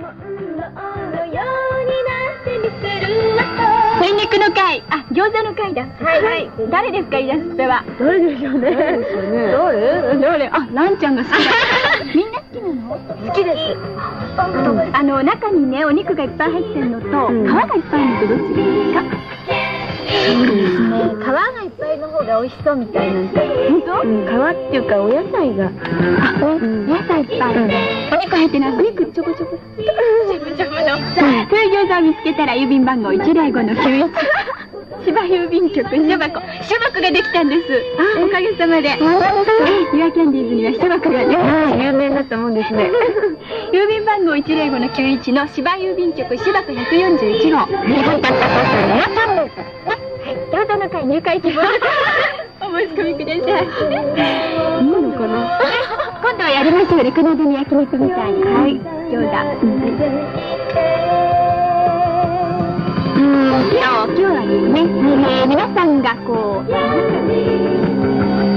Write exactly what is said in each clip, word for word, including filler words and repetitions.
鶏肉の会、あ、餃子の会だ。はいはい。誰ですか、イラストは。誰でしょうね。誰ですかね。誰？誰？あ、ランちゃんが好きだ。みんな好きなの？好きです。あの中にね、お肉がいっぱい入ってるのと、皮がいっぱいあるのとどっちがいいですか？そうですね。皮がいっぱいの方が美味しそうみたいなんで。本当？うん、皮っていうかお野菜が。あ、お野菜いっぱい。お肉入ってない。お肉ちょこちょこ。ちょこちょこの。そういう餃子を見つけたら郵便番号いちまるごのきゅういち。千葉郵便局書箱。書箱ができたんです。おかげさまで。ユアキャンディーズには書箱がね。はい、有名だと思うんですね。郵便番号いちまるごのきゅういちの千葉郵便局書箱ひゃくよんじゅういち号。日本たったことね。餃子の会入会希望。お申し込みください。いいのかな。今度はやりましょうね。金手に焼肉みたいに。はい。餃子。うん。今日今日はね、えー、皆さんがこうやりますかね。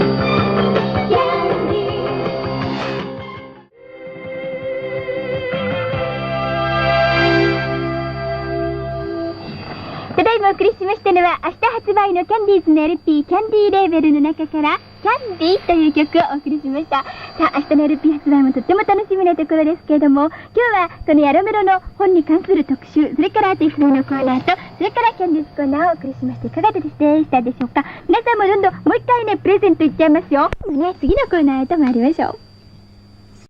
ただいまお送りしましたのは、明日発売のキャンディーズの エルピー キャンディーレーベルの中からキャンディーという曲をお送りしました。さあ、明日の エルピー 発売もとっても楽しみなところですけれども、今日はこのヤロメロの本に関する特集、それからアーティストのコーナーと、それからキャンディーズコーナーをお送りしまして、いかがでしたでしょうか。皆さんもどんどんもう一回ね、プレゼントいっちゃいますよ。ね、次のコーナーへと参りましょう。